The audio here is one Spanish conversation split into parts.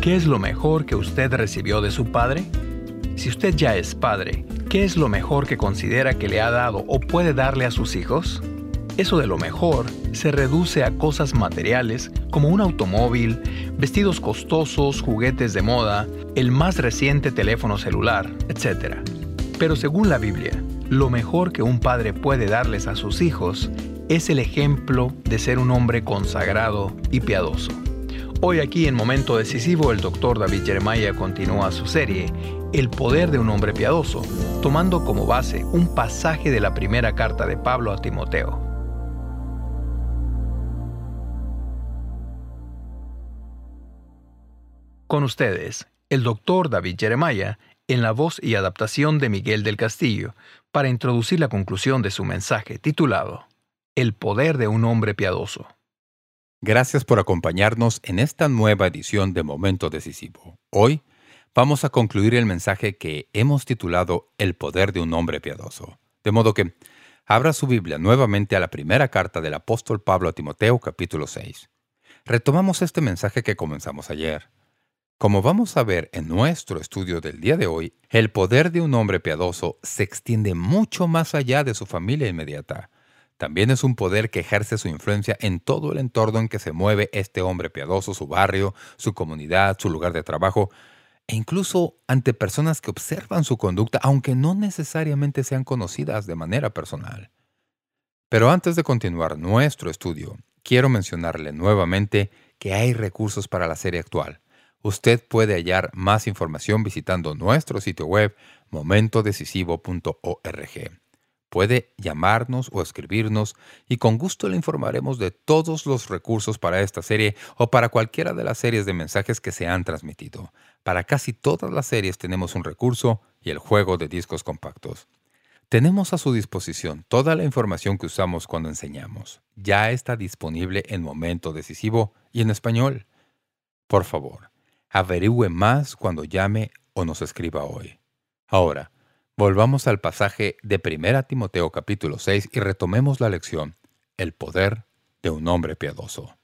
¿Qué es lo mejor que usted recibió de su padre? Si usted ya es padre, ¿qué es lo mejor que considera que le ha dado o puede darle a sus hijos? Eso de lo mejor se reduce a cosas materiales como un automóvil, vestidos costosos, juguetes de moda, el más reciente teléfono celular, etc. Pero según la Biblia, lo mejor que un padre puede darles a sus hijos es el ejemplo de ser un hombre consagrado y piadoso. Hoy aquí en Momento Decisivo, el Dr. David Jeremiah continúa su serie El poder de un hombre piadoso, tomando como base un pasaje de la primera carta de Pablo a Timoteo. Con ustedes, el Dr. David Jeremiah, en la voz y adaptación de Miguel del Castillo, para introducir la conclusión de su mensaje titulado El poder de un hombre piadoso. Gracias por acompañarnos en esta nueva edición de Momento Decisivo. Hoy vamos a concluir el mensaje que hemos titulado El poder de un hombre piadoso. De modo que abra su Biblia nuevamente a la primera carta del apóstol Pablo a Timoteo, capítulo 6. Retomamos este mensaje que comenzamos ayer. Como vamos a ver en nuestro estudio del día de hoy, el poder de un hombre piadoso se extiende mucho más allá de su familia inmediata. También es un poder que ejerce su influencia en todo el entorno en que se mueve este hombre piadoso, su barrio, su comunidad, su lugar de trabajo, e incluso ante personas que observan su conducta, aunque no necesariamente sean conocidas de manera personal. Pero antes de continuar nuestro estudio, quiero mencionarle nuevamente que hay recursos para la serie actual. Usted puede hallar más información visitando nuestro sitio web momentodecisivo.org. Puede llamarnos o escribirnos y con gusto le informaremos de todos los recursos para esta serie o para cualquiera de las series de mensajes que se han transmitido. Para casi todas las series tenemos un recurso y el juego de discos compactos. Tenemos a su disposición toda la información que usamos cuando enseñamos. Ya está disponible en Momento Decisivo y en español. Por favor, averigüe más cuando llame o nos escriba hoy. Ahora, volvamos al pasaje de 1 Timoteo capítulo 6 y retomemos la lección, el poder de un hombre piadoso.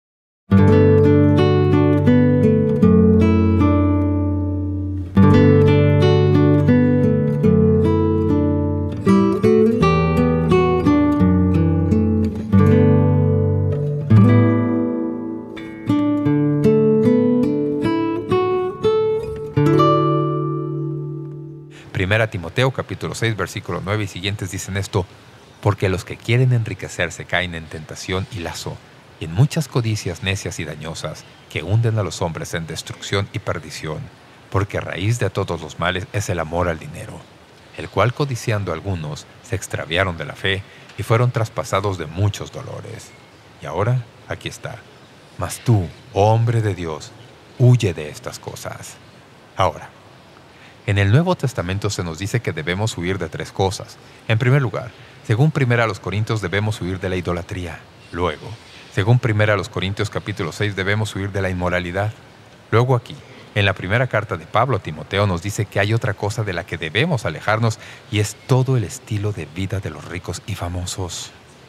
Primera Timoteo capítulo 6 versículo 9 y siguientes dicen esto: porque los que quieren enriquecerse caen en tentación y lazo, y en muchas codicias necias y dañosas, que hunden a los hombres en destrucción y perdición, porque raíz de todos los males es el amor al dinero, el cual codiciando algunos se extraviaron de la fe y fueron traspasados de muchos dolores. Y ahora aquí está: mas tú, oh hombre de Dios, huye de estas cosas. Ahora, en el Nuevo Testamento se nos dice que debemos huir de tres cosas. En primer lugar, según 1 Corintios debemos huir de la idolatría. Luego, según 1 Corintios capítulo 6 debemos huir de la inmoralidad. Luego aquí, en la primera carta de Pablo a Timoteo nos dice que hay otra cosa de la que debemos alejarnos y es todo el estilo de vida de los ricos y famosos.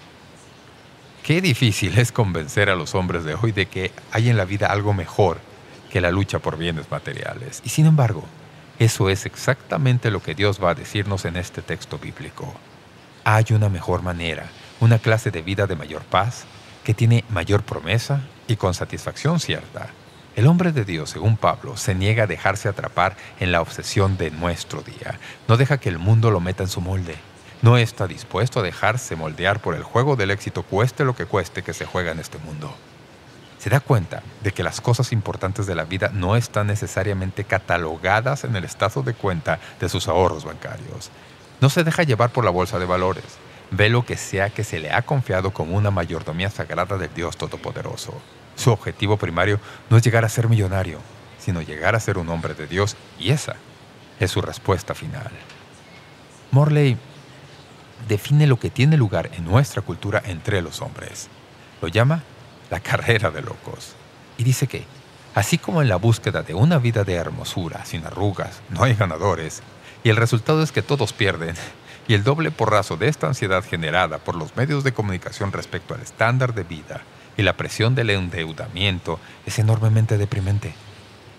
Qué difícil es convencer a los hombres de hoy de que hay en la vida algo mejor que la lucha por bienes materiales. Y sin embargo, eso es exactamente lo que Dios va a decirnos en este texto bíblico. Hay una mejor manera, una clase de vida de mayor paz, que tiene mayor promesa y con satisfacción cierta. El hombre de Dios, según Pablo, se niega a dejarse atrapar en la obsesión de nuestro día. No deja que el mundo lo meta en su molde. No está dispuesto a dejarse moldear por el juego del éxito, cueste lo que cueste que se juega en este mundo. Se da cuenta de que las cosas importantes de la vida no están necesariamente catalogadas en el estado de cuenta de sus ahorros bancarios. No se deja llevar por la bolsa de valores. Ve lo que sea que se le ha confiado como una mayordomía sagrada del Dios Todopoderoso. Su objetivo primario no es llegar a ser millonario, sino llegar a ser un hombre de Dios, y esa es su respuesta final. Morley define lo que tiene lugar en nuestra cultura entre los hombres. Lo llama la carrera de locos. Y dice que, así como en la búsqueda de una vida de hermosura, sin arrugas, no hay ganadores, y el resultado es que todos pierden, y el doble porrazo de esta ansiedad generada por los medios de comunicación respecto al estándar de vida y la presión del endeudamiento es enormemente deprimente.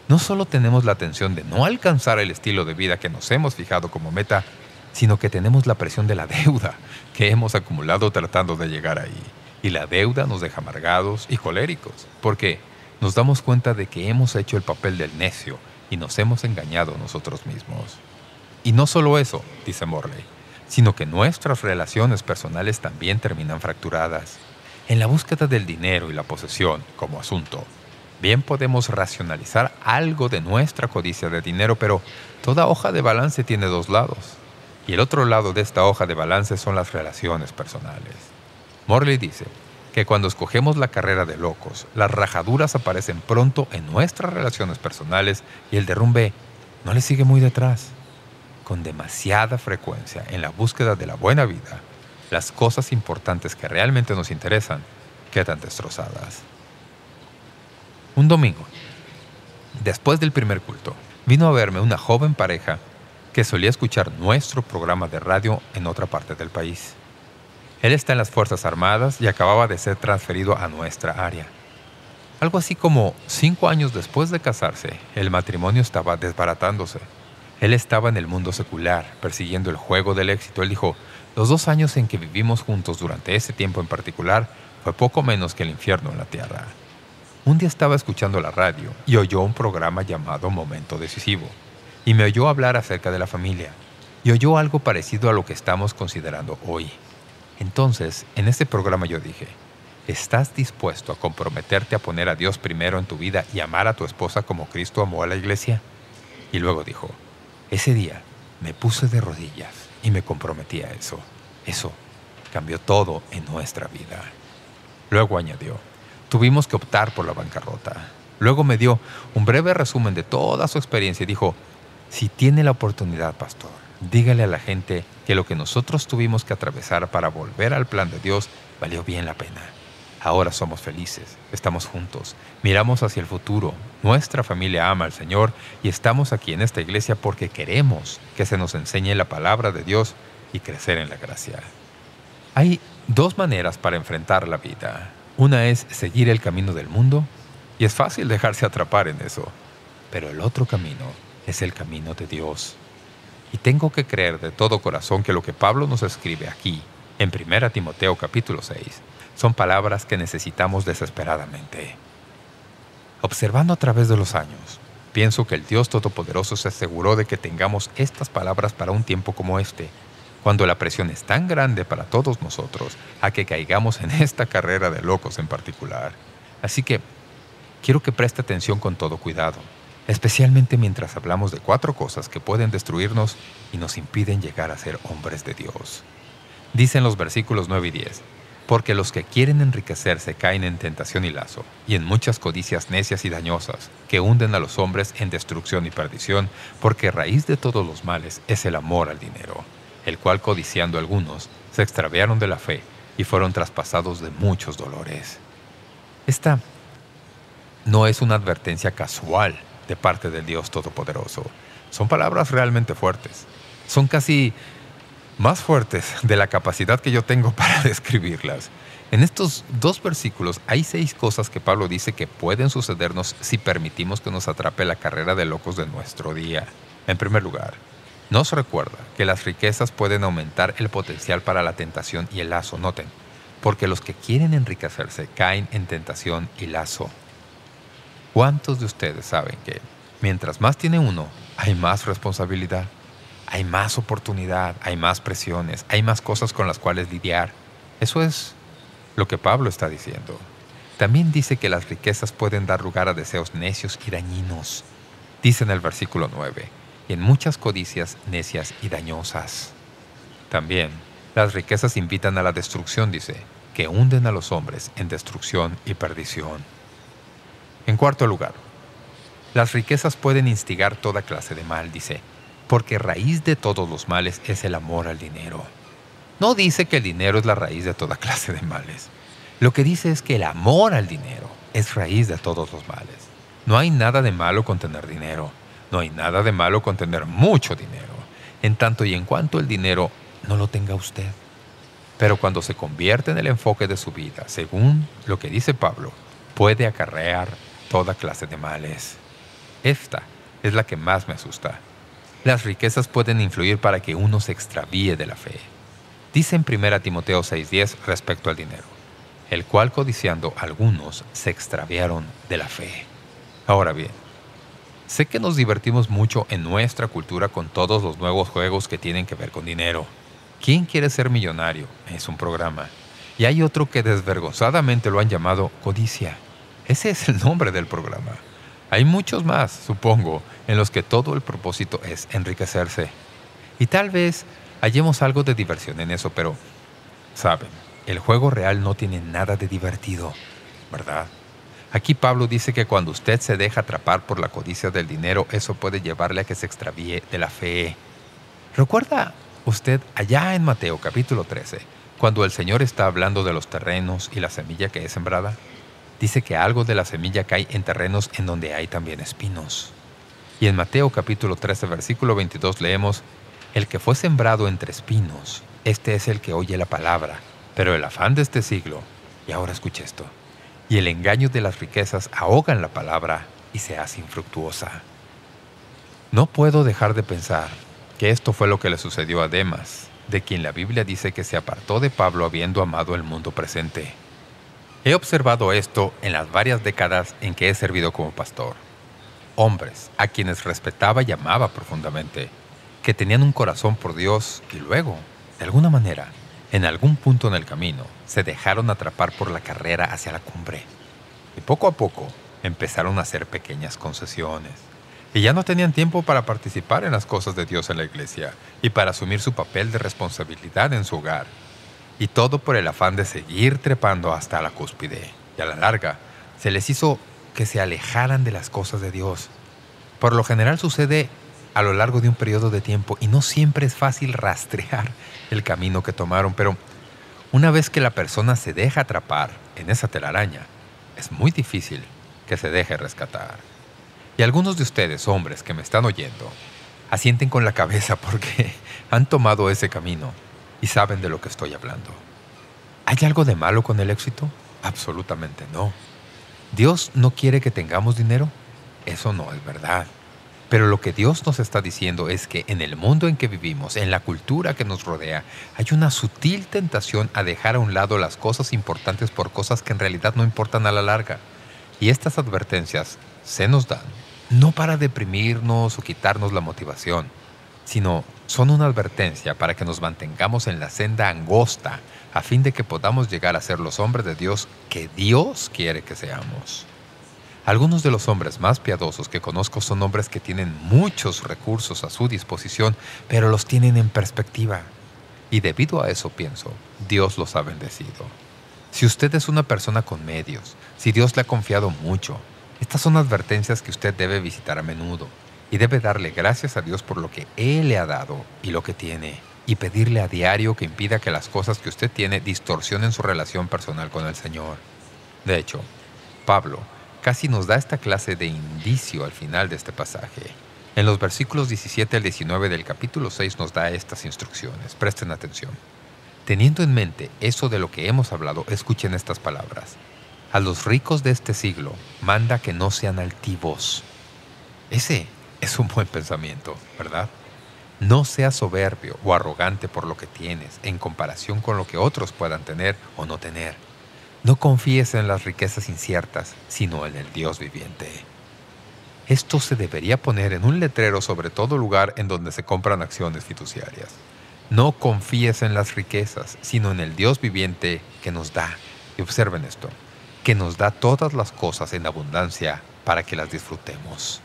no solo tenemos la tensión de no alcanzar el estilo de vida que nos hemos fijado como meta, sino que tenemos la presión de la deuda que hemos acumulado tratando de llegar ahí. Y la deuda nos deja amargados y coléricos, porque nos damos cuenta de que hemos hecho el papel del necio y nos hemos engañado a nosotros mismos. Y no solo eso, dice Morley, sino que nuestras relaciones personales también terminan fracturadas. En la búsqueda del dinero y la posesión como asunto, bien podemos racionalizar algo de nuestra codicia de dinero, pero toda hoja de balance tiene dos lados. Y el otro lado de esta hoja de balance son las relaciones personales. Morley dice que cuando escogemos la carrera de locos, las rajaduras aparecen pronto en nuestras relaciones personales y el derrumbe no le sigue muy detrás. Con demasiada frecuencia en la búsqueda de la buena vida, las cosas importantes que realmente nos interesan quedan destrozadas. Un domingo, después del primer culto, vino a verme una joven pareja que solía escuchar nuestro programa de radio en otra parte del país. Él está en las Fuerzas Armadas y acababa de ser transferido a nuestra área. Algo así como 5 años después de casarse, el matrimonio estaba desbaratándose. Él estaba en el mundo secular, persiguiendo el juego del éxito. Él dijo, los 2 años en que vivimos juntos durante ese tiempo en particular fue poco menos que el infierno en la tierra. Un día estaba escuchando la radio y oyó un programa llamado Momento Decisivo. Y me oyó hablar acerca de la familia. Y oyó algo parecido a lo que estamos considerando hoy. Entonces, en este programa yo dije, ¿estás dispuesto a comprometerte a poner a Dios primero en tu vida y amar a tu esposa como Cristo amó a la iglesia? Y luego dijo, ese día me puse de rodillas y me comprometí a eso. Eso cambió todo en nuestra vida. Luego añadió, tuvimos que optar por la bancarrota. Luego me dio un breve resumen de toda su experiencia y dijo, si tiene la oportunidad, pastor, dígale a la gente que lo que nosotros tuvimos que atravesar para volver al plan de Dios valió bien la pena. Ahora somos felices, estamos juntos, miramos hacia el futuro, nuestra familia ama al Señor y estamos aquí en esta iglesia porque queremos que se nos enseñe la palabra de Dios y crecer en la gracia. Hay 2 maneras para enfrentar la vida. Una es seguir el camino del mundo y es fácil dejarse atrapar en eso. Pero el otro camino es el camino de Dios. Y tengo que creer de todo corazón que lo que Pablo nos escribe aquí, en 1 Timoteo capítulo 6, son palabras que necesitamos desesperadamente. Observando a través de los años, pienso que el Dios Todopoderoso se aseguró de que tengamos estas palabras para un tiempo como este, cuando la presión es tan grande para todos nosotros a que caigamos en esta carrera de locos en particular. Así que quiero que preste atención con todo cuidado, especialmente mientras hablamos de 4 cosas que pueden destruirnos y nos impiden llegar a ser hombres de Dios. Dicen los versículos 9 y 10, porque los que quieren enriquecerse caen en tentación y lazo, y en muchas codicias necias y dañosas, que hunden a los hombres en destrucción y perdición, porque raíz de todos los males es el amor al dinero, el cual codiciando algunos, se extraviaron de la fe y fueron traspasados de muchos dolores. Esta no es una advertencia casual de parte del Dios Todopoderoso. Son palabras realmente fuertes. Son casi más fuertes de la capacidad que yo tengo para describirlas. En estos 2 versículos hay 6 cosas que Pablo dice que pueden sucedernos si permitimos que nos atrape la carrera de locos de nuestro día. En primer lugar, nos recuerda que las riquezas pueden aumentar el potencial para la tentación y el lazo. Noten, porque los que quieren enriquecerse caen en tentación y lazo. ¿Cuántos de ustedes saben que mientras más tiene uno, hay más responsabilidad? Hay más oportunidad, hay más presiones, hay más cosas con las cuales lidiar. Eso es lo que Pablo está diciendo. También dice que las riquezas pueden dar lugar a deseos necios y dañinos. Dice en el versículo 9, y en muchas codicias necias y dañosas. También, las riquezas invitan a la destrucción, dice, que hunden a los hombres en destrucción y perdición. En cuarto lugar, las riquezas pueden instigar toda clase de mal, dice, porque raíz de todos los males es el amor al dinero. No dice que el dinero es la raíz de toda clase de males. Lo que dice es que el amor al dinero es raíz de todos los males. No hay nada de malo con tener dinero. No hay nada de malo con tener mucho dinero, en tanto y en cuanto el dinero no lo tenga usted. Pero cuando se convierte en el enfoque de su vida, según lo que dice Pablo, puede acarrear toda clase de males. Esta es la que más me asusta. Las riquezas pueden influir para que uno se extravíe de la fe. Dice en 1 Timoteo 6:10 respecto al dinero, el cual codiciando algunos se extraviaron de la fe. Ahora bien, sé que nos divertimos mucho en nuestra cultura con todos los nuevos juegos que tienen que ver con dinero. ¿Quién quiere ser millonario? Es un programa. Y hay otro que desvergonzadamente lo han llamado codicia. Ese es el nombre del programa. Hay muchos más, supongo, en los que todo el propósito es enriquecerse. Y tal vez hallemos algo de diversión en eso, pero, ¿saben? El juego real no tiene nada de divertido, ¿verdad? Aquí Pablo dice que cuando usted se deja atrapar por la codicia del dinero, eso puede llevarle a que se extravíe de la fe. ¿Recuerda usted allá en Mateo capítulo 13, cuando el Señor está hablando de los terrenos y la semilla que es sembrada? Dice que algo de la semilla cae en terrenos en donde hay también espinos. Y en Mateo capítulo 13, versículo 22 leemos, «El que fue sembrado entre espinos, este es el que oye la palabra, pero el afán de este siglo», y ahora escuche esto, «y el engaño de las riquezas ahogan la palabra y se hace infructuosa». No puedo dejar de pensar que esto fue lo que le sucedió a Demas, de quien la Biblia dice que se apartó de Pablo habiendo amado el mundo presente. He observado esto en las varias décadas en que he servido como pastor. Hombres a quienes respetaba y amaba profundamente, que tenían un corazón por Dios y luego, de alguna manera, en algún punto en el camino, se dejaron atrapar por la carrera hacia la cumbre. Y poco a poco empezaron a hacer pequeñas concesiones. Y ya no tenían tiempo para participar en las cosas de Dios en la iglesia y para asumir su papel de responsabilidad en su hogar. Y todo por el afán de seguir trepando hasta la cúspide. Y a la larga, se les hizo que se alejaran de las cosas de Dios. Por lo general sucede a lo largo de un periodo de tiempo y no siempre es fácil rastrear el camino que tomaron, pero una vez que la persona se deja atrapar en esa telaraña, es muy difícil que se deje rescatar. Y algunos de ustedes, hombres que me están oyendo, asienten con la cabeza porque han tomado ese camino y saben de lo que estoy hablando. ¿Hay algo de malo con el éxito? Absolutamente no. ¿Dios no quiere que tengamos dinero? Eso no es verdad. Pero lo que Dios nos está diciendo es que en el mundo en que vivimos, en la cultura que nos rodea, hay una sutil tentación a dejar a un lado las cosas importantes por cosas que en realidad no importan a la larga. Y estas advertencias se nos dan no para deprimirnos o quitarnos la motivación, sino son una advertencia para que nos mantengamos en la senda angosta a fin de que podamos llegar a ser los hombres de Dios que Dios quiere que seamos. Algunos de los hombres más piadosos que conozco son hombres que tienen muchos recursos a su disposición, pero los tienen en perspectiva. Y debido a eso pienso, Dios los ha bendecido. Si usted es una persona con medios, si Dios le ha confiado mucho, estas son advertencias que usted debe visitar a menudo y debe darle gracias a Dios por lo que Él le ha dado y lo que tiene, y pedirle a diario que impida que las cosas que usted tiene distorsionen su relación personal con el Señor. De hecho, Pablo casi nos da esta clase de indicio al final de este pasaje. En los versículos 17 al 19 del capítulo 6 nos da estas instrucciones. Presten atención. Teniendo en mente eso de lo que hemos hablado, escuchen estas palabras. A los ricos de este siglo manda que no sean altivos. Ese es un buen pensamiento, ¿verdad? No seas soberbio o arrogante por lo que tienes en comparación con lo que otros puedan tener o no tener. No confíes en las riquezas inciertas, sino en el Dios viviente. Esto se debería poner en un letrero sobre todo lugar en donde se compran acciones fiduciarias. No confíes en las riquezas, sino en el Dios viviente que nos da. Y observen esto, que nos da todas las cosas en abundancia para que las disfrutemos.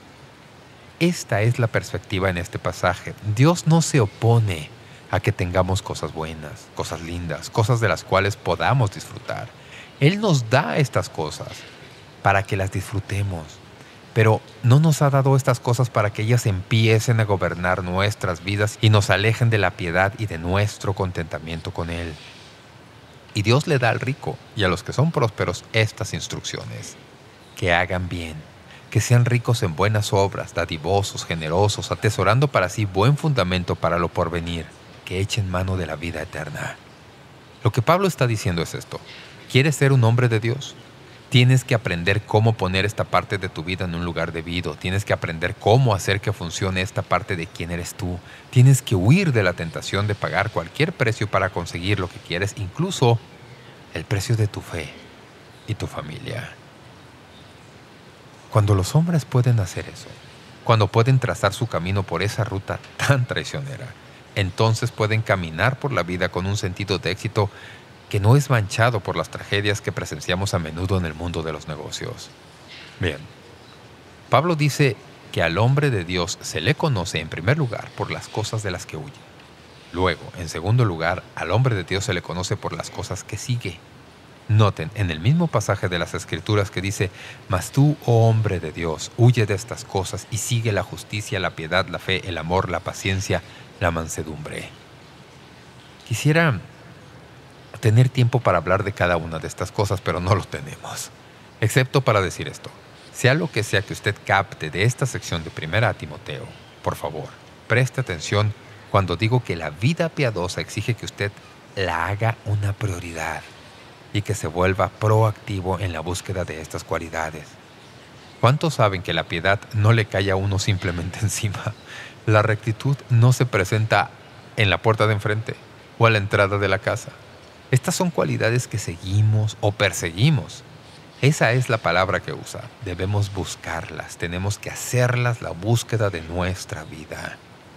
Esta es la perspectiva en este pasaje. Dios no se opone a que tengamos cosas buenas, cosas lindas, cosas de las cuales podamos disfrutar. Él nos da estas cosas para que las disfrutemos, pero no nos ha dado estas cosas para que ellas empiecen a gobernar nuestras vidas y nos alejen de la piedad y de nuestro contentamiento con Él. Y Dios le da al rico y a los que son prósperos estas instrucciones: que hagan bien, que sean ricos en buenas obras, dadivosos, generosos, atesorando para sí buen fundamento para lo porvenir, que echen mano de la vida eterna. Lo que Pablo está diciendo es esto: ¿quieres ser un hombre de Dios? Tienes que aprender cómo poner esta parte de tu vida en un lugar debido. Tienes que aprender cómo hacer que funcione esta parte de quién eres tú. Tienes que huir de la tentación de pagar cualquier precio para conseguir lo que quieres, incluso el precio de tu fe y tu familia. Cuando los hombres pueden hacer eso, cuando pueden trazar su camino por esa ruta tan traicionera, entonces pueden caminar por la vida con un sentido de éxito que no es manchado por las tragedias que presenciamos a menudo en el mundo de los negocios. Bien, Pablo dice que al hombre de Dios se le conoce en primer lugar por las cosas de las que huye. Luego, en segundo lugar, al hombre de Dios se le conoce por las cosas que sigue. Noten, en el mismo pasaje de las Escrituras que dice, «Mas tú, oh hombre de Dios, huye de estas cosas y sigue la justicia, la piedad, la fe, el amor, la paciencia, la mansedumbre». Quisiera tener tiempo para hablar de cada una de estas cosas, pero no lo tenemos. Excepto para decir esto. Sea lo que sea que usted capte de esta sección de 1 Timoteo, por favor, preste atención cuando digo que la vida piadosa exige que usted la haga una prioridad y que se vuelva proactivo en la búsqueda de estas cualidades. ¿Cuántos saben que la piedad no le cae a uno simplemente encima? La rectitud no se presenta en la puerta de enfrente o a la entrada de la casa. Estas son cualidades que seguimos o perseguimos. Esa es la palabra que usa. Debemos buscarlas, tenemos que hacerlas la búsqueda de nuestra vida.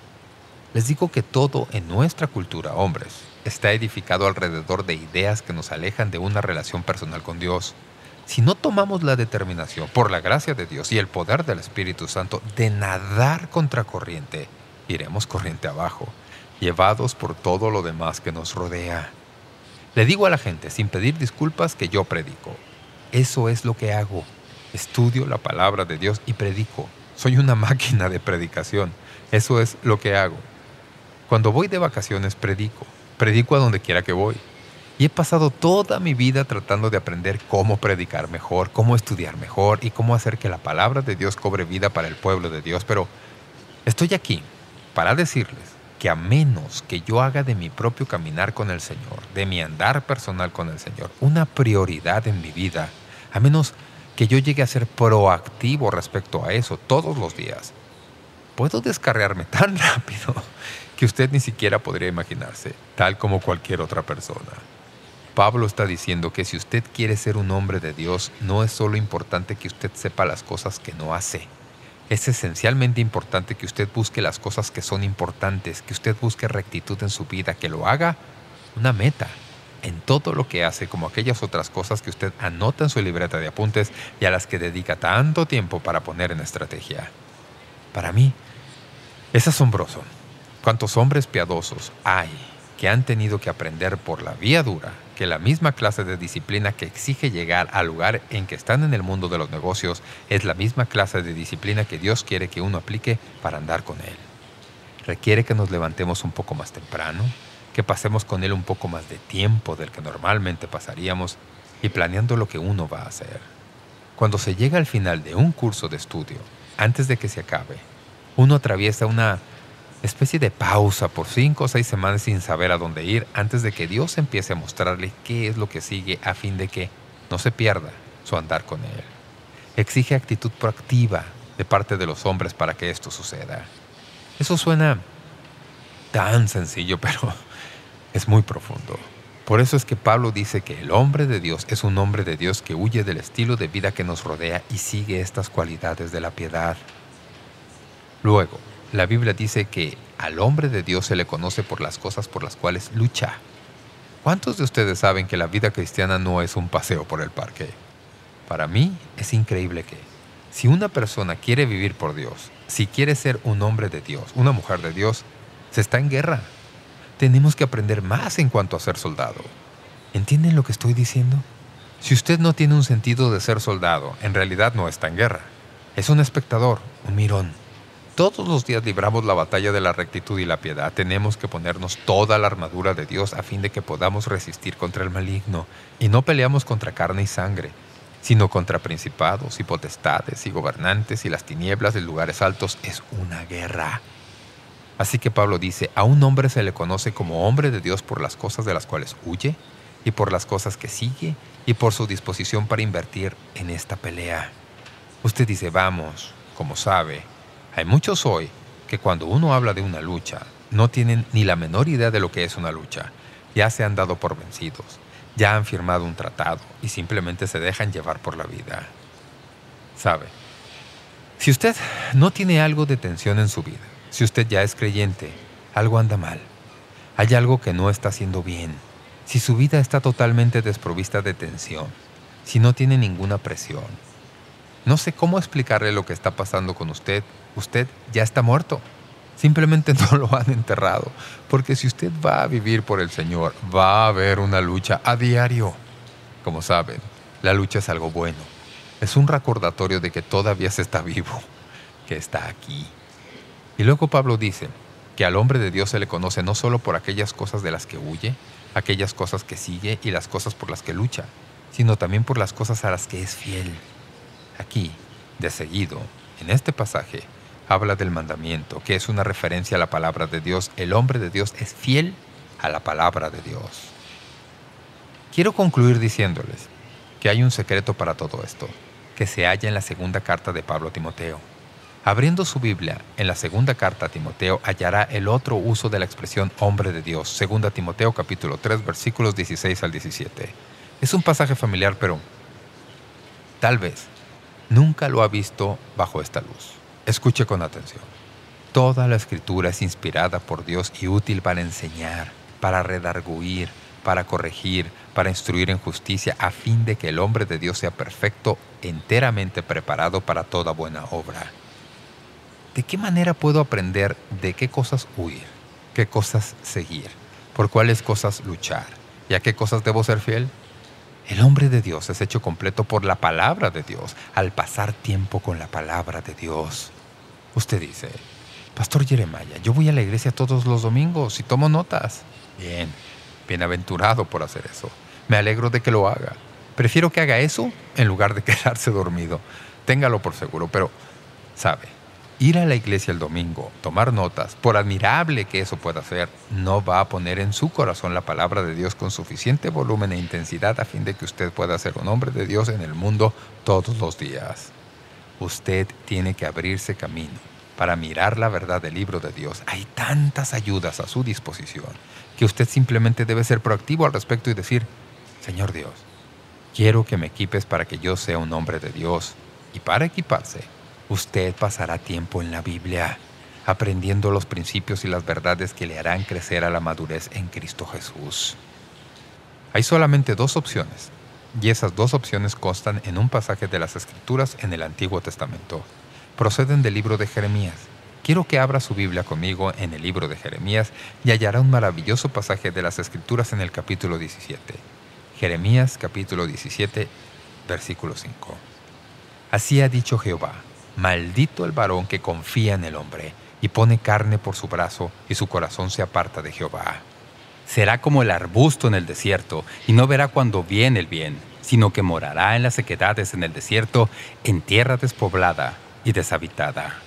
Les digo que todo en nuestra cultura, hombres, está edificado alrededor de ideas que nos alejan de una relación personal con Dios. Si no tomamos la determinación, por la gracia de Dios y el poder del Espíritu Santo, de nadar contracorriente, iremos corriente abajo, llevados por todo lo demás que nos rodea. Le digo a la gente, sin pedir disculpas, que yo predico. Eso es lo que hago. Estudio la palabra de Dios y predico. Soy una máquina de predicación. Eso es lo que hago. Cuando voy de vacaciones, predico. Predico a donde quiera que voy. Y he pasado toda mi vida tratando de aprender cómo predicar mejor, cómo estudiar mejor y cómo hacer que la palabra de Dios cobre vida para el pueblo de Dios. Pero estoy aquí para decirles que a menos que yo haga de mi propio caminar con el Señor, de mi andar personal con el Señor, una prioridad en mi vida, a menos que yo llegue a ser proactivo respecto a eso todos los días, puedo descarriarme tan rápido que usted ni siquiera podría imaginarse, tal como cualquier otra persona. Pablo está diciendo que si usted quiere ser un hombre de Dios, no es solo importante que usted sepa las cosas que no hace. Es esencialmente importante que usted busque las cosas que son importantes, que usted busque rectitud en su vida, que lo haga una meta en todo lo que hace, como aquellas otras cosas que usted anota en su libreta de apuntes y a las que dedica tanto tiempo para poner en estrategia. Para mí, es asombroso cuántos hombres piadosos hay que han tenido que aprender por la vía dura que la misma clase de disciplina que exige llegar al lugar en que están en el mundo de los negocios es la misma clase de disciplina que Dios quiere que uno aplique para andar con Él. Requiere que nos levantemos un poco más temprano, que pasemos con Él un poco más de tiempo del que normalmente pasaríamos y planeando lo que uno va a hacer. Cuando se llega al final de un curso de estudio, antes de que se acabe, uno atraviesa una especie de pausa por 5 o 6 semanas sin saber a dónde ir antes de que Dios empiece a mostrarle qué es lo que sigue a fin de que no se pierda su andar con Él. Exige actitud proactiva de parte de los hombres para que esto suceda. Eso suena tan sencillo, pero es muy profundo. Por eso es que Pablo dice que el hombre de Dios es un hombre de Dios que huye del estilo de vida que nos rodea y sigue estas cualidades de la piedad. Luego, la Biblia dice que al hombre de Dios se le conoce por las cosas por las cuales lucha. ¿Cuántos de ustedes saben que la vida cristiana no es un paseo por el parque? Para mí es increíble que, si una persona quiere vivir por Dios, si quiere ser un hombre de Dios, una mujer de Dios, se está en guerra. Tenemos que aprender más en cuanto a ser soldado. ¿Entienden lo que estoy diciendo? Si usted no tiene un sentido de ser soldado, en realidad no está en guerra. Es un espectador, un mirón. Todos los días libramos la batalla de la rectitud y la piedad. Tenemos que ponernos toda la armadura de Dios a fin de que podamos resistir contra el maligno. Y no peleamos contra carne y sangre, sino contra principados y potestades y gobernantes y las tinieblas de lugares altos. Es una guerra. Así que Pablo dice, a un hombre se le conoce como hombre de Dios por las cosas de las cuales huye. y por las cosas que sigue y por su disposición para invertir en esta pelea. Usted dice, vamos, como sabe, hay muchos hoy que cuando uno habla de una lucha, no tienen ni la menor idea de lo que es una lucha. Ya se han dado por vencidos, ya han firmado un tratado y simplemente se dejan llevar por la vida. ¿Sabe? Si usted no tiene algo de tensión en su vida, si usted ya es creyente, algo anda mal. Hay algo que no está haciendo bien. Si su vida está totalmente desprovista de tensión, si no tiene ninguna presión, no sé cómo explicarle lo que está pasando con usted. Usted ya está muerto. Simplemente no lo han enterrado. Porque si usted va a vivir por el Señor, va a haber una lucha a diario. Como saben, la lucha es algo bueno. Es un recordatorio de que todavía se está vivo, que está aquí. Y luego Pablo dice que al hombre de Dios se le conoce no solo por aquellas cosas de las que huye, aquellas cosas que sigue y las cosas por las que lucha, sino también por las cosas a las que es fiel. Aquí, de seguido, en este pasaje, habla del mandamiento, que es una referencia a la palabra de Dios. El hombre de Dios es fiel a la palabra de Dios. Quiero concluir diciéndoles que hay un secreto para todo esto, que se halla en la segunda carta de Pablo a Timoteo. Abriendo su Biblia, en la segunda carta a Timoteo hallará el otro uso de la expresión hombre de Dios. Segunda Timoteo capítulo 3, versículos 16 al 17. Es un pasaje familiar, pero tal vez nunca lo ha visto bajo esta luz. Escuche con atención. Toda la Escritura es inspirada por Dios y útil para enseñar, para redarguir, para corregir, para instruir en justicia, a fin de que el hombre de Dios sea perfecto, enteramente preparado para toda buena obra. ¿De qué manera puedo aprender de qué cosas huir, qué cosas seguir, por cuáles cosas luchar y a qué cosas debo ser fiel? El hombre de Dios es hecho completo por la palabra de Dios, al pasar tiempo con la palabra de Dios. Usted dice, Pastor Jeremiah, yo voy a la iglesia todos los domingos y tomo notas. Bien, bienaventurado por hacer eso. Me alegro de que lo haga. Prefiero que haga eso en lugar de quedarse dormido. Téngalo por seguro, pero, ¿sabe? Ir a la iglesia el domingo, tomar notas, por admirable que eso pueda ser, no va a poner en su corazón la palabra de Dios con suficiente volumen e intensidad a fin de que usted pueda ser un hombre de Dios en el mundo todos los días. Usted tiene que abrirse camino para mirar la verdad del libro de Dios. Hay tantas ayudas a su disposición que usted simplemente debe ser proactivo al respecto y decir, Señor Dios, quiero que me equipes para que yo sea un hombre de Dios. Y para equiparse, usted pasará tiempo en la Biblia, aprendiendo los principios y las verdades que le harán crecer a la madurez en Cristo Jesús. Hay solamente dos opciones, y esas dos opciones constan en un pasaje de las Escrituras en el Antiguo Testamento. Proceden del libro de Jeremías. Quiero que abra su Biblia conmigo en el libro de Jeremías y hallará un maravilloso pasaje de las Escrituras en el capítulo 17. Jeremías capítulo 17, versículo 5. Así ha dicho Jehová, maldito el varón que confía en el hombre y pone carne por su brazo y su corazón se aparta de Jehová. Será como el arbusto en el desierto y no verá cuando viene el bien, sino que morará en las sequedades en el desierto, en tierra despoblada y deshabitada.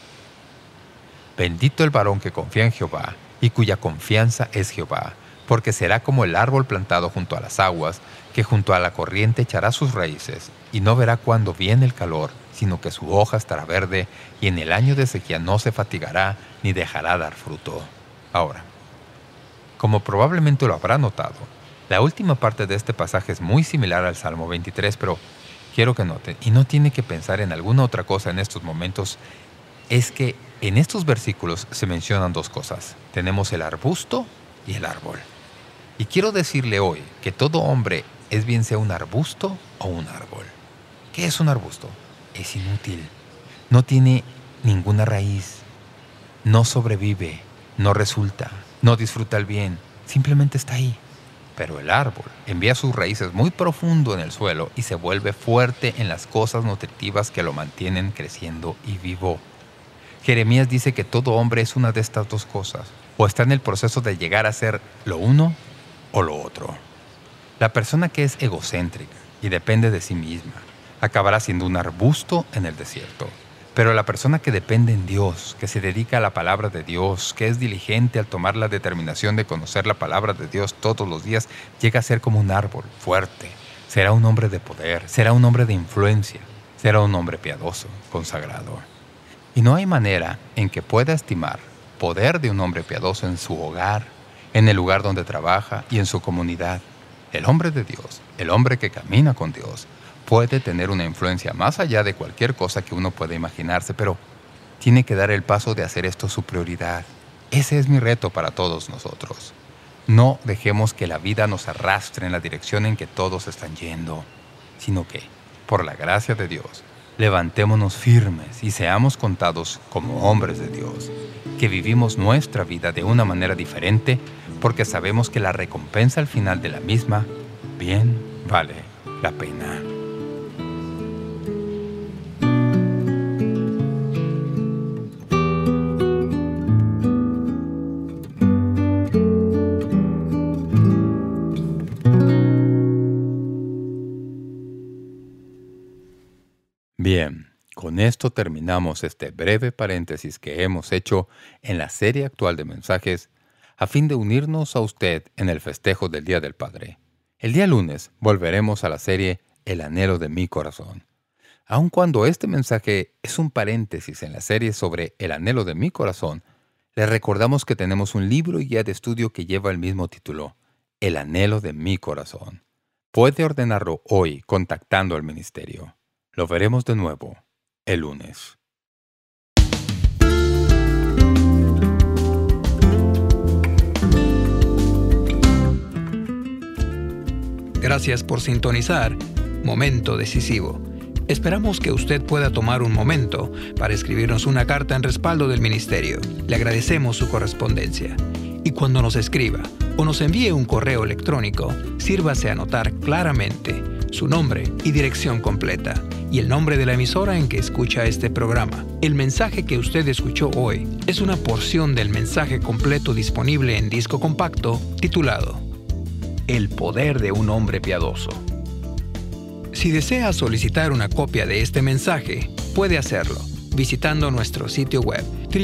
Bendito el varón que confía en Jehová y cuya confianza es Jehová, porque será como el árbol plantado junto a las aguas, que junto a la corriente echará sus raíces, y no verá cuando viene el calor, sino que su hoja estará verde, y en el año de sequía no se fatigará, ni dejará dar fruto. Ahora, como probablemente lo habrá notado, la última parte de este pasaje es muy similar al Salmo 23, pero quiero que noten, y no tiene que pensar en alguna otra cosa en estos momentos, es que en estos versículos se mencionan dos cosas. Tenemos el arbusto y el árbol. Y quiero decirle hoy que todo hombre es bien sea un arbusto o un árbol. ¿Qué es un arbusto? Es inútil. No tiene ninguna raíz. No sobrevive. No resulta. No disfruta el bien. Simplemente está ahí. Pero el árbol envía sus raíces muy profundo en el suelo y se vuelve fuerte en las cosas nutritivas que lo mantienen creciendo y vivo. Jeremías dice que todo hombre es una de estas dos cosas, o está en el proceso de llegar a ser lo uno o lo otro. La persona que es egocéntrica y depende de sí misma acabará siendo un arbusto en el desierto, Pero la persona que depende en Dios, que se dedica a la palabra de Dios, que es diligente al tomar la determinación de conocer la palabra de Dios todos los días, llega a ser como un árbol fuerte. Será un hombre de poder, será un hombre de influencia, será un hombre piadoso, consagrado. Y no hay manera en que pueda estimar poder de un hombre piadoso en su hogar, en el lugar donde trabaja y en su comunidad. El hombre de Dios, el hombre que camina con Dios, puede tener una influencia más allá de cualquier cosa que uno pueda imaginarse, pero tiene que dar el paso de hacer esto su prioridad. Ese es mi reto para todos nosotros. No dejemos que la vida nos arrastre en la dirección en que todos están yendo, sino que, por la gracia de Dios, levantémonos firmes y seamos contados como hombres de Dios, que vivimos nuestra vida de una manera diferente porque sabemos que la recompensa al final de la misma bien vale la pena. Bien, con esto terminamos este breve paréntesis que hemos hecho en la serie actual de mensajes a fin de unirnos a usted en el festejo del Día del Padre. El día lunes volveremos a la serie El anhelo de mi corazón. Aun cuando este mensaje es un paréntesis en la serie sobre el anhelo de mi corazón, le recordamos que tenemos un libro y guía de estudio que lleva el mismo título, El anhelo de mi corazón. Puede ordenarlo hoy contactando al ministerio. Lo veremos de nuevo el lunes. Gracias por sintonizar Momento Decisivo. Esperamos que usted pueda tomar un momento para escribirnos una carta en respaldo del ministerio. Le agradecemos su correspondencia. Y cuando nos escriba o nos envíe un correo electrónico, sírvase a anotar claramente su nombre y dirección completa y el nombre de la emisora en que escucha este programa. El mensaje que usted escuchó hoy es una porción del mensaje completo disponible en disco compacto titulado El poder de un hombre piadoso. Si desea solicitar una copia de este mensaje, puede hacerlo visitando nuestro sitio web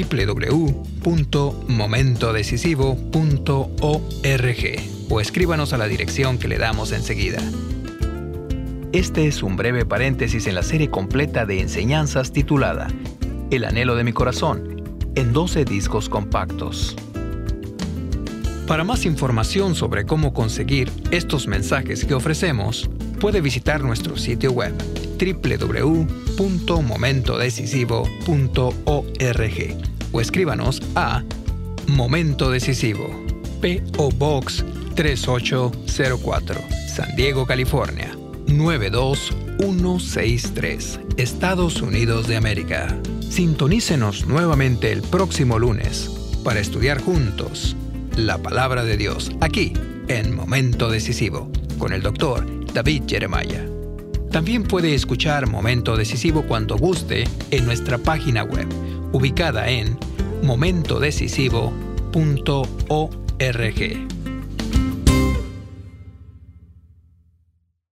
www.momentodecisivo.org o escríbanos a la dirección que le damos enseguida. Este es un breve paréntesis en la serie completa de enseñanzas titulada El anhelo de mi corazón, en 12 discos compactos. Para más información sobre cómo conseguir estos mensajes que ofrecemos, puede visitar nuestro sitio web www.momentodecisivo.org o escríbanos a Momento Decisivo, P.O. Box 3804, San Diego, California 92163, Estados Unidos de América. Sintonícenos nuevamente el próximo lunes para estudiar juntos la Palabra de Dios, aquí en Momento Decisivo, con el Dr. David Jeremiah. También puede escuchar Momento Decisivo cuando guste en nuestra página web, ubicada en momentodecisivo.org.